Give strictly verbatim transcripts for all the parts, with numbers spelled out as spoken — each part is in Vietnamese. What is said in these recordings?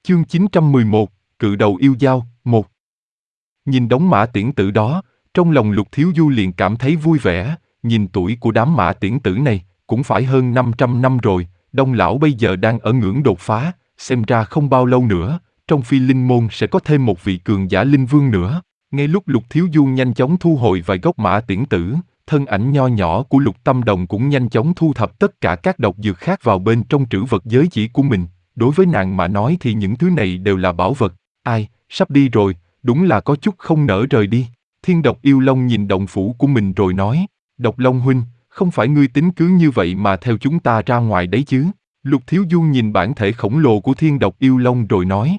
Chương chín trăm mười một, Cự đầu yêu dao, một. Nhìn đống mã tiễn tử đó, trong lòng Lục Thiếu Du liền cảm thấy vui vẻ, nhìn tuổi của đám mã tiễn tử này, cũng phải hơn năm trăm năm rồi, Đông lão bây giờ đang ở ngưỡng đột phá, xem ra không bao lâu nữa, trong Phi Linh môn sẽ có thêm một vị cường giả linh vương nữa. Ngay lúc Lục Thiếu Du nhanh chóng thu hồi vài gốc mã tiễn tử, thân ảnh nho nhỏ của Lục Tâm Đồng cũng nhanh chóng thu thập tất cả các độc dược khác vào bên trong trữ vật giới chỉ của mình. Đối với nàng mà nói thì những thứ này đều là bảo vật. Ai, sắp đi rồi, đúng là có chút không nỡ rời đi. Thiên Độc Yêu Long nhìn động phủ của mình rồi nói, Độc Long huynh, không phải ngươi tính cứ như vậy mà theo chúng ta ra ngoài đấy chứ? Lục Thiếu Du nhìn bản thể khổng lồ của Thiên Độc Yêu Long rồi nói.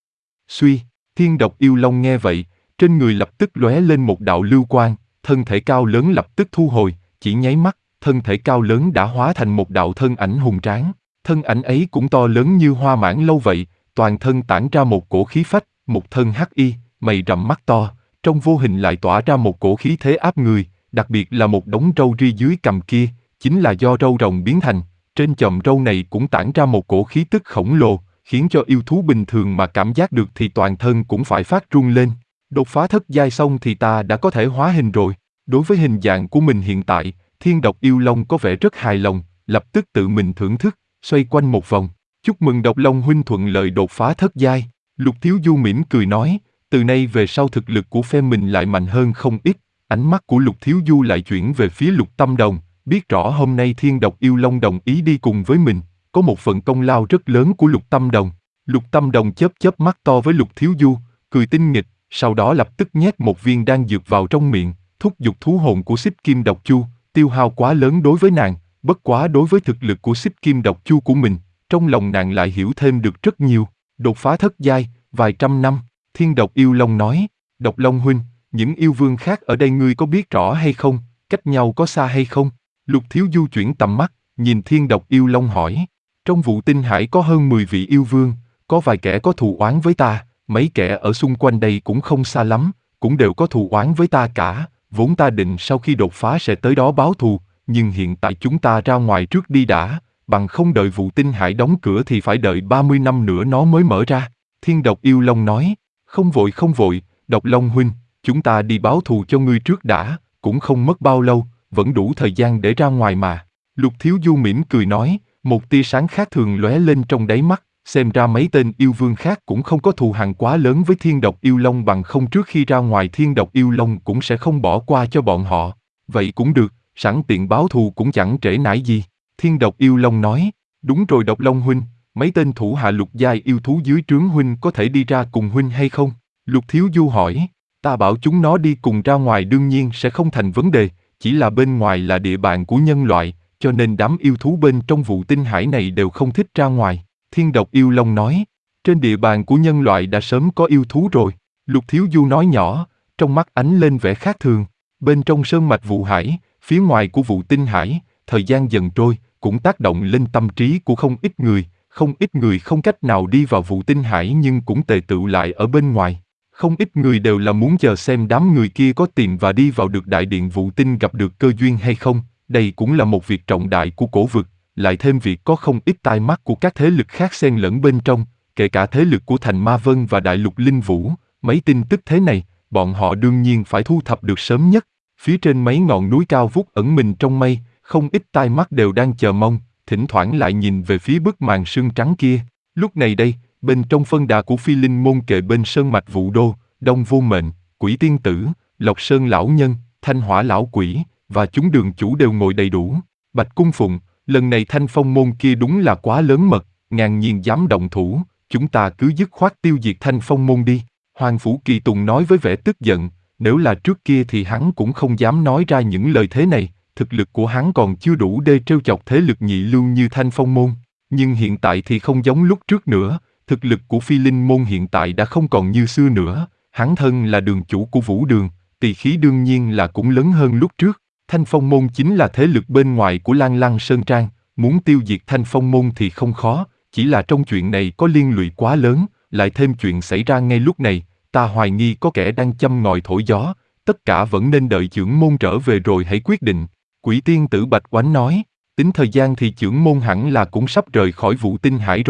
Suy, Thiên Độc Yêu Long nghe vậy, trên người lập tức lóe lên một đạo lưu quang, thân thể cao lớn lập tức thu hồi, chỉ nháy mắt, thân thể cao lớn đã hóa thành một đạo thân ảnh hùng tráng. Thân ảnh ấy cũng to lớn như hoa mãng lâu vậy, toàn thân tản ra một cổ khí phách, một thân hắc y, mày rậm mắt to, trong vô hình lại tỏa ra một cổ khí thế áp người, đặc biệt là một đống râu ria dưới cằm kia, chính là do râu rồng biến thành, trên chòm râu này cũng tản ra một cổ khí tức khổng lồ, khiến cho yêu thú bình thường mà cảm giác được thì toàn thân cũng phải phát run lên. Đột phá thất giai xong thì ta đã có thể hóa hình rồi. Đối với hình dạng của mình hiện tại, Thiên Độc Yêu Long có vẻ rất hài lòng, lập tức tự mình thưởng thức, xoay quanh một vòng. Chúc mừng Độc Long huynh thuận lợi đột phá thất giai. Lục Thiếu Du mỉm cười nói, từ nay về sau thực lực của phe mình lại mạnh hơn không ít. Ánh mắt của Lục Thiếu Du lại chuyển về phía Lục Tâm Đồng, biết rõ hôm nay Thiên Độc Yêu Long đồng ý đi cùng với mình, có một phần công lao rất lớn của Lục Tâm Đồng. Lục Tâm Đồng chớp chớp mắt to với Lục Thiếu Du, cười tinh nghịch, sau đó lập tức nhét một viên đan dược vào trong miệng, thúc giục thú hồn của Xích Kim Độc Chu, tiêu hao quá lớn đối với nàng. Bất quá đối với thực lực của Xích Kim Độc Chu của mình, trong lòng nàng lại hiểu thêm được rất nhiều. Đột phá thất giai, vài trăm năm, Thiên Độc Yêu Long nói, Độc Long huynh, những yêu vương khác ở đây ngươi có biết rõ hay không, cách nhau có xa hay không? Lục Thiếu Du chuyển tầm mắt, nhìn Thiên Độc Yêu Long hỏi, trong Vụ Tinh Hải có hơn mười vị yêu vương, có vài kẻ có thù oán với ta, mấy kẻ ở xung quanh đây cũng không xa lắm, cũng đều có thù oán với ta cả, vốn ta định sau khi đột phá sẽ tới đó báo thù. Nhưng hiện tại chúng ta ra ngoài trước đi đã, bằng không đợi Vụ Tinh Hải đóng cửa thì phải đợi ba mươi năm nữa nó mới mở ra. Thiên Độc Yêu Long nói, không vội không vội, Độc Long huynh, chúng ta đi báo thù cho ngươi trước đã, cũng không mất bao lâu, vẫn đủ thời gian để ra ngoài mà. Lục Thiếu Du mỉm cười nói, một tia sáng khác thường lóe lên trong đáy mắt, xem ra mấy tên yêu vương khác cũng không có thù hằn quá lớn với Thiên Độc Yêu Long, bằng không trước khi ra ngoài Thiên Độc Yêu Long cũng sẽ không bỏ qua cho bọn họ. Vậy cũng được. Sẵn tiện báo thù cũng chẳng trễ nải gì. Thiên Độc Yêu Long nói, đúng rồi Độc Long huynh, mấy tên thủ hạ lục giai yêu thú dưới trướng huynh có thể đi ra cùng huynh hay không? Lục Thiếu Du hỏi, ta bảo chúng nó đi cùng ra ngoài đương nhiên sẽ không thành vấn đề, chỉ là bên ngoài là địa bàn của nhân loại, cho nên đám yêu thú bên trong Vụ Tinh Hải này đều không thích ra ngoài. Thiên Độc Yêu Long nói, trên địa bàn của nhân loại đã sớm có yêu thú rồi. Lục Thiếu Du nói nhỏ, trong mắt ánh lên vẻ khác thường. Bên trong sơn mạch Vụ Hải, phía ngoài của Vụ Tinh Hải, thời gian dần trôi, cũng tác động lên tâm trí của không ít người, không ít người không cách nào đi vào Vụ Tinh Hải nhưng cũng tề tựu lại ở bên ngoài. Không ít người đều là muốn chờ xem đám người kia có tìm và đi vào được đại điện Vụ Tinh gặp được cơ duyên hay không, đây cũng là một việc trọng đại của cổ vực, lại thêm việc có không ít tai mắt của các thế lực khác xen lẫn bên trong, kể cả thế lực của Thành Ma Vân và Đại Lục Linh Vũ, mấy tin tức thế này, bọn họ đương nhiên phải thu thập được sớm nhất. Phía trên mấy ngọn núi cao vút ẩn mình trong mây, không ít tai mắt đều đang chờ mong, thỉnh thoảng lại nhìn về phía bức màn sương trắng kia. Lúc này đây, bên trong phân đà của Phi Linh môn kề bên sơn mạch Vụ Đô, Đông Vô Mệnh, Quỷ Tiên Tử, Lộc Sơn lão nhân, Thanh Hỏa lão quỷ và chúng đường chủ đều ngồi đầy đủ. Bạch Cung Phụng, lần này Thanh Phong môn kia đúng là quá lớn mật, ngàn nhiên dám động thủ, chúng ta cứ dứt khoát tiêu diệt Thanh Phong môn đi. Hoàng Phủ Kỳ Tùng nói với vẻ tức giận. Nếu là trước kia thì hắn cũng không dám nói ra những lời thế này, thực lực của hắn còn chưa đủ để trêu chọc thế lực nhị lưu như Thanh Phong môn. Nhưng hiện tại thì không giống lúc trước nữa, thực lực của Phi Linh môn hiện tại đã không còn như xưa nữa, hắn thân là đường chủ của Vũ Đường, tỳ khí đương nhiên là cũng lớn hơn lúc trước. Thanh Phong môn chính là thế lực bên ngoài của Lan Lăng Sơn Trang, muốn tiêu diệt Thanh Phong môn thì không khó, chỉ là trong chuyện này có liên lụy quá lớn, lại thêm chuyện xảy ra ngay lúc này. Ta hoài nghi có kẻ đang châm ngòi thổi gió, tất cả vẫn nên đợi chưởng môn trở về rồi hãy quyết định. Quỷ Tiên Tử Bạch Oánh nói, tính thời gian thì chưởng môn hẳn là cũng sắp rời khỏi Vụ Tinh Hải rồi,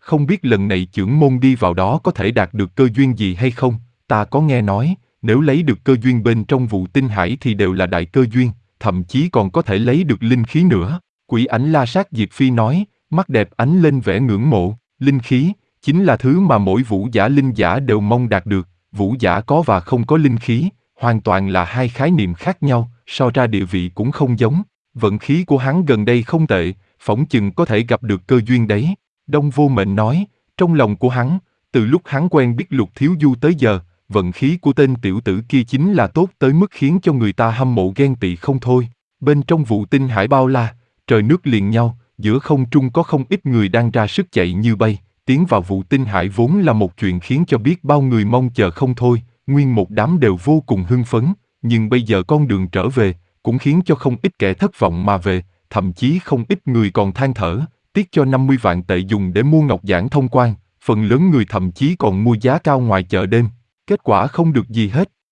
không biết lần này chưởng môn đi vào đó có thể đạt được cơ duyên gì hay không, ta có nghe nói, nếu lấy được cơ duyên bên trong vụ tinh hải thì đều là đại cơ duyên, thậm chí còn có thể lấy được linh khí nữa. Quỷ ảnh La Sát Diệp Phi nói, mắt đẹp ánh lên vẻ ngưỡng mộ, linh khí, chính là thứ mà mỗi vũ giả linh giả đều mong đạt được, vũ giả có và không có linh khí, hoàn toàn là hai khái niệm khác nhau, so ra địa vị cũng không giống. Vận khí của hắn gần đây không tệ, phỏng chừng có thể gặp được cơ duyên đấy. Đông Vô Mệnh nói, trong lòng của hắn, từ lúc hắn quen biết Lục Thiếu Du tới giờ, vận khí của tên tiểu tử kia chính là tốt tới mức khiến cho người ta hâm mộ ghen tị không thôi. Bên trong vụ tinh hải bao la, trời nước liền nhau, giữa không trung có không ít người đang ra sức chạy như bay, tiến vào vụ tinh hải vốn là một chuyện khiến cho biết bao người mong chờ không thôi, nguyên một đám đều vô cùng hưng phấn, nhưng bây giờ con đường trở về, cũng khiến cho không ít kẻ thất vọng mà về, thậm chí không ít người còn than thở, tiếc cho năm mươi vạn tệ dùng để mua ngọc giản thông quan, phần lớn người thậm chí còn mua giá cao ngoài chợ đêm, kết quả không được gì hết.